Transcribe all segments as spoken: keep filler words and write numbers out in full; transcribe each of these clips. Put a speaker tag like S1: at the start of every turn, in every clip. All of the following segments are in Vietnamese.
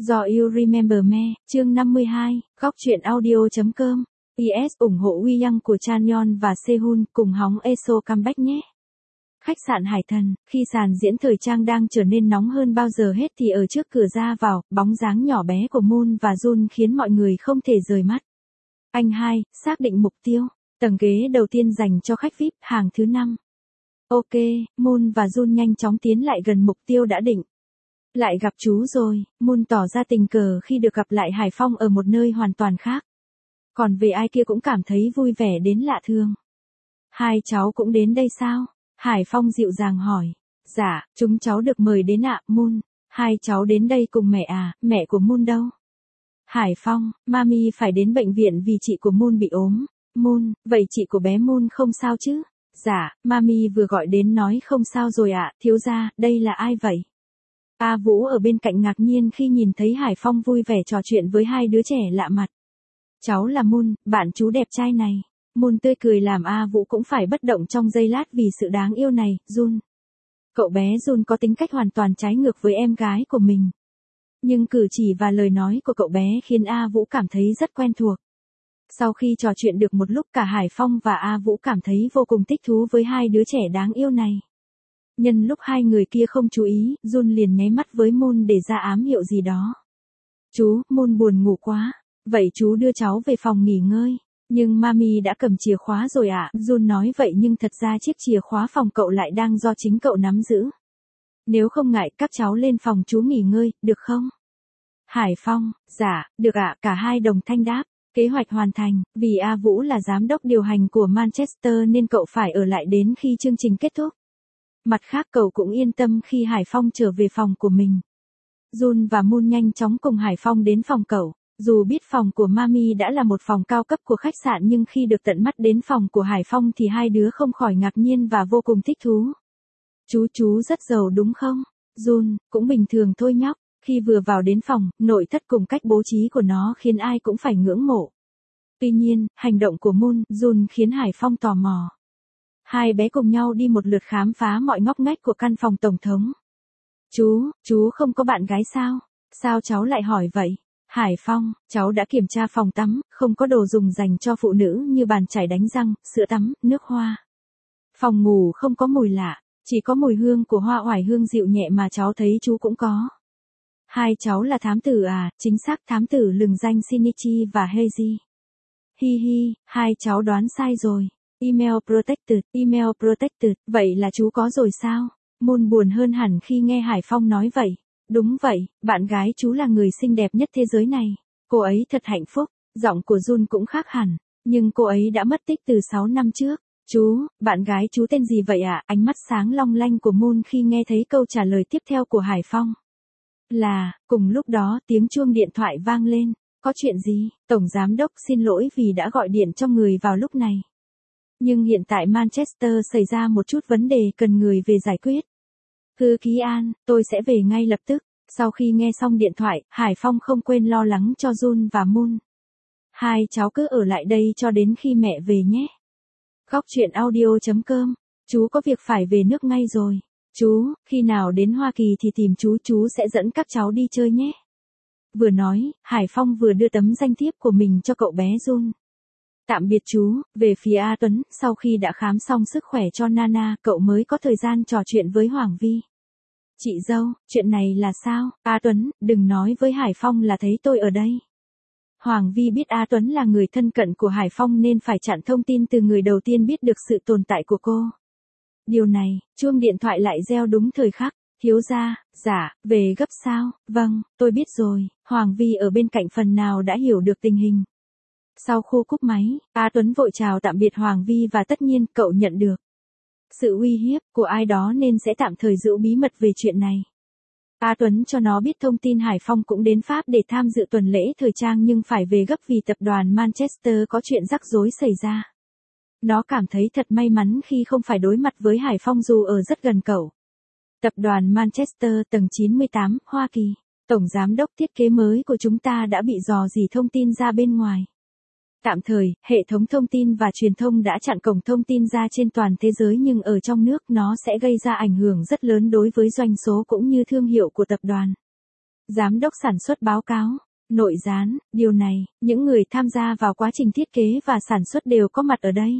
S1: Do You Remember Me, chương năm mươi hai, góc truyện audio.com. pê ét ủng hộ Uy Young của Chanyeol và Sehun cùng hóng Eso comeback nhé. Khách sạn Hải Thần, khi sàn diễn thời trang đang trở nên nóng hơn bao giờ hết thì ở trước cửa ra vào, bóng dáng nhỏ bé của Moon và Jun khiến mọi người không thể rời mắt. Anh hai, xác định mục tiêu. Tầng ghế đầu tiên dành cho khách vi ai pi, hàng thứ năm. Ok, Moon và Jun nhanh chóng tiến lại gần mục tiêu đã định. Lại gặp chú rồi, Moon tỏ ra tình cờ khi được gặp lại Hải Phong ở một nơi hoàn toàn khác. Còn về ai kia cũng cảm thấy vui vẻ đến lạ thường. Hai cháu cũng đến đây sao? Hải Phong dịu dàng hỏi. Dạ, chúng cháu được mời đến ạ, Moon. Hai cháu đến đây cùng mẹ à, mẹ của Moon đâu? Hải Phong, Mami phải đến bệnh viện vì chị của Moon bị ốm. Moon, vậy chị của bé Moon không sao chứ? Dạ, Mami vừa gọi đến nói không sao rồi ạ, thiếu gia, đây là ai vậy? A Vũ ở bên cạnh ngạc nhiên khi nhìn thấy Hải Phong vui vẻ trò chuyện với hai đứa trẻ lạ mặt. Cháu là Moon, bạn chú đẹp trai này. Moon tươi cười làm A Vũ cũng phải bất động trong giây lát vì sự đáng yêu này. Jun. Cậu bé Jun có tính cách hoàn toàn trái ngược với em gái của mình. Nhưng cử chỉ và lời nói của cậu bé khiến A Vũ cảm thấy rất quen thuộc. Sau khi trò chuyện được một lúc cả Hải Phong và A Vũ cảm thấy vô cùng thích thú với hai đứa trẻ đáng yêu này. Nhân lúc hai người kia không chú ý, Jun liền nháy mắt với Moon để ra ám hiệu gì đó. Chú, Moon buồn ngủ quá. Vậy chú đưa cháu về phòng nghỉ ngơi. Nhưng Mami đã cầm chìa khóa rồi ạ. À? Jun nói vậy nhưng thật ra chiếc chìa khóa phòng cậu lại đang do chính cậu nắm giữ. Nếu không ngại các cháu lên phòng chú nghỉ ngơi, được không? Hải Phong, dạ, được ạ, cả hai đồng thanh đáp. Kế hoạch hoàn thành, vì A Vũ là giám đốc điều hành của Manchester nên cậu phải ở lại đến khi chương trình kết thúc. Mặt khác cậu cũng yên tâm khi Hải Phong trở về phòng của mình. Jun và Moon nhanh chóng cùng Hải Phong đến phòng cậu. Dù biết phòng của Mami đã là một phòng cao cấp của khách sạn nhưng khi được tận mắt đến phòng của Hải Phong thì hai đứa không khỏi ngạc nhiên và vô cùng thích thú. Chú chú rất giàu đúng không? Jun, cũng bình thường thôi nhóc. Khi vừa vào đến phòng, nội thất cùng cách bố trí của nó khiến ai cũng phải ngưỡng mộ. Tuy nhiên, hành động của Moon, Jun khiến Hải Phong tò mò. Hai bé cùng nhau đi một lượt khám phá mọi ngóc ngách của căn phòng tổng thống. Chú, chú không có bạn gái sao? Sao cháu lại hỏi vậy? Hải Phong, cháu đã kiểm tra phòng tắm, không có đồ dùng dành cho phụ nữ như bàn chải đánh răng, sữa tắm, nước hoa. Phòng ngủ không có mùi lạ, chỉ có mùi hương của hoa oải hương dịu nhẹ mà cháu thấy chú cũng có. Hai cháu là thám tử à, chính xác thám tử lừng danh Shinichi và Heiji. Hi hi, hai cháu đoán sai rồi. Email protected, email protected, vậy là chú có rồi sao? Moon buồn hơn hẳn khi nghe Hải Phong nói vậy. Đúng vậy, bạn gái chú là người xinh đẹp nhất thế giới này. Cô ấy thật hạnh phúc, giọng của Jun cũng khác hẳn, nhưng cô ấy đã mất tích từ sáu năm trước. Chú, bạn gái chú tên gì vậy ạ? À? Ánh mắt sáng long lanh của Moon khi nghe thấy câu trả lời tiếp theo của Hải Phong. Là, cùng lúc đó tiếng chuông điện thoại vang lên. Có chuyện gì? Tổng giám đốc xin lỗi vì đã gọi điện cho người vào lúc này. Nhưng hiện tại Manchester xảy ra một chút vấn đề cần người về giải quyết. Thư ký An, tôi sẽ về ngay lập tức. Sau khi nghe xong điện thoại, Hải Phong không quên lo lắng cho Jun và Moon. Hai cháu cứ ở lại đây cho đến khi mẹ về nhé. Góc truyện audio.com. Chú có việc phải về nước ngay rồi. Chú, khi nào đến Hoa Kỳ thì tìm chú, chú sẽ dẫn các cháu đi chơi nhé. Vừa nói, Hải Phong vừa đưa tấm danh thiếp của mình cho cậu bé Jun. Tạm biệt chú, về phía A Tuấn, sau khi đã khám xong sức khỏe cho Nana, cậu mới có thời gian trò chuyện với Hoàng Vi. Chị dâu, chuyện này là sao? A Tuấn, đừng nói với Hải Phong là thấy tôi ở đây. Hoàng Vi biết A Tuấn là người thân cận của Hải Phong nên phải chặn thông tin từ người đầu tiên biết được sự tồn tại của cô. Điều này, chuông điện thoại lại reo đúng thời khắc. Thiếu gia, dạ, về gấp sao? Vâng, tôi biết rồi. Hoàng Vi ở bên cạnh phần nào đã hiểu được tình hình. Sau khu cúp máy, A Tuấn vội chào tạm biệt Hoàng Vi và tất nhiên cậu nhận được sự uy hiếp của ai đó nên sẽ tạm thời giữ bí mật về chuyện này. A Tuấn cho nó biết thông tin Hải Phong cũng đến Pháp để tham dự tuần lễ thời trang nhưng phải về gấp vì tập đoàn Manchester có chuyện rắc rối xảy ra. Nó cảm thấy thật may mắn khi không phải đối mặt với Hải Phong dù ở rất gần cậu. Tập đoàn Manchester tầng chín mươi tám, Hoa Kỳ. Tổng giám đốc thiết kế mới của chúng ta đã bị dò dỉ thông tin ra bên ngoài. Tạm thời, hệ thống thông tin và truyền thông đã chặn cổng thông tin ra trên toàn thế giới nhưng ở trong nước nó sẽ gây ra ảnh hưởng rất lớn đối với doanh số cũng như thương hiệu của tập đoàn. Giám đốc sản xuất báo cáo. Nội gián, điều này, những người tham gia vào quá trình thiết kế và sản xuất đều có mặt ở đây.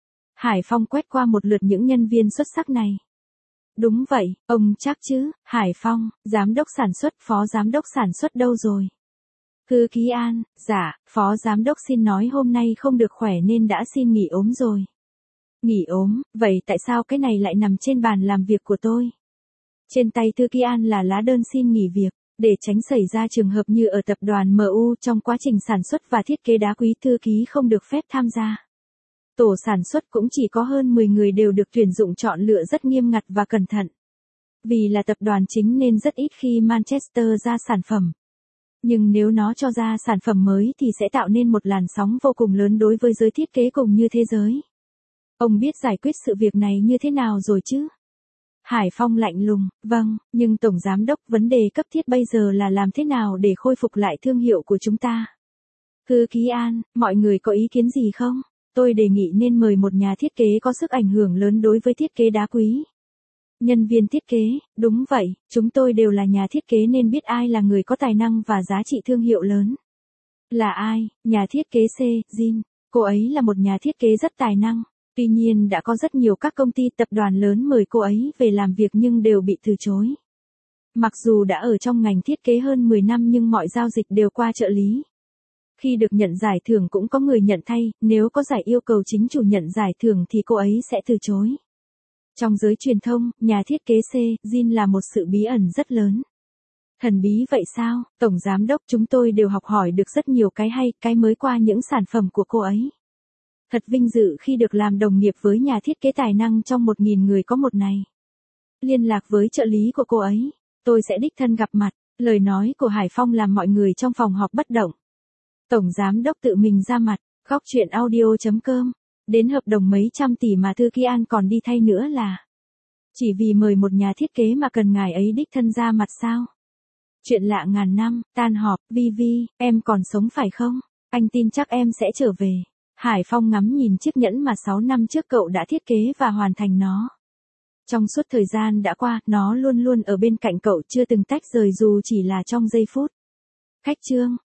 S1: Hải Phong quét qua một lượt những nhân viên xuất sắc này. Đúng vậy, ông chắc chứ, Hải Phong, giám đốc sản xuất, phó giám đốc sản xuất đâu rồi? Thư ký An, dạ, phó giám đốc xin nói hôm nay không được khỏe nên đã xin nghỉ ốm rồi. Nghỉ ốm, vậy tại sao cái này lại nằm trên bàn làm việc của tôi? Trên tay thư ký An là lá đơn xin nghỉ việc, để tránh xảy ra trường hợp như ở tập đoàn em u trong quá trình sản xuất và thiết kế đá quý thư ký không được phép tham gia. Tổ sản xuất cũng chỉ có hơn mười người đều được tuyển dụng chọn lựa rất nghiêm ngặt và cẩn thận. Vì là tập đoàn chính nên rất ít khi Manchester ra sản phẩm. Nhưng nếu nó cho ra sản phẩm mới thì sẽ tạo nên một làn sóng vô cùng lớn đối với giới thiết kế cùng như thế giới. Ông biết giải quyết sự việc này như thế nào rồi chứ? Hải Phong lạnh lùng, vâng, nhưng Tổng Giám đốc vấn đề cấp thiết bây giờ là làm thế nào để khôi phục lại thương hiệu của chúng ta. Thư ký An, mọi người có ý kiến gì không? Tôi đề nghị nên mời một nhà thiết kế có sức ảnh hưởng lớn đối với thiết kế đá quý. Nhân viên thiết kế, đúng vậy, chúng tôi đều là nhà thiết kế nên biết ai là người có tài năng và giá trị thương hiệu lớn. Là ai? Nhà thiết kế C, Jin. Cô ấy là một nhà thiết kế rất tài năng. Tuy nhiên đã có rất nhiều các công ty tập đoàn lớn mời cô ấy về làm việc nhưng đều bị từ chối. Mặc dù đã ở trong ngành thiết kế hơn mười năm nhưng mọi giao dịch đều qua trợ lý. Khi được nhận giải thưởng cũng có người nhận thay, nếu có giải yêu cầu chính chủ nhận giải thưởng thì cô ấy sẽ từ chối. Trong giới truyền thông, nhà thiết kế C, Jin là một sự bí ẩn rất lớn. Thần bí vậy sao? Tổng Giám đốc chúng tôi đều học hỏi được rất nhiều cái hay, cái mới qua những sản phẩm của cô ấy. Thật vinh dự khi được làm đồng nghiệp với nhà thiết kế tài năng trong một nghìn người có một này. Liên lạc với trợ lý của cô ấy, tôi sẽ đích thân gặp mặt. Lời nói của Hải Phong làm mọi người trong phòng họp bất động. Tổng Giám đốc tự mình ra mặt, góc chuyện audio chấm com. Đến hợp đồng mấy trăm tỷ mà Thư ký An còn đi thay nữa là. Chỉ vì mời một nhà thiết kế mà cần ngài ấy đích thân ra mặt sao? Chuyện lạ ngàn năm, tan họp, Vi Vi, em còn sống phải không? Anh tin chắc em sẽ trở về. Hải Phong ngắm nhìn chiếc nhẫn mà sáu năm trước cậu đã thiết kế và hoàn thành nó. Trong suốt thời gian đã qua, nó luôn luôn ở bên cạnh cậu chưa từng tách rời dù chỉ là trong giây phút. Khách trương.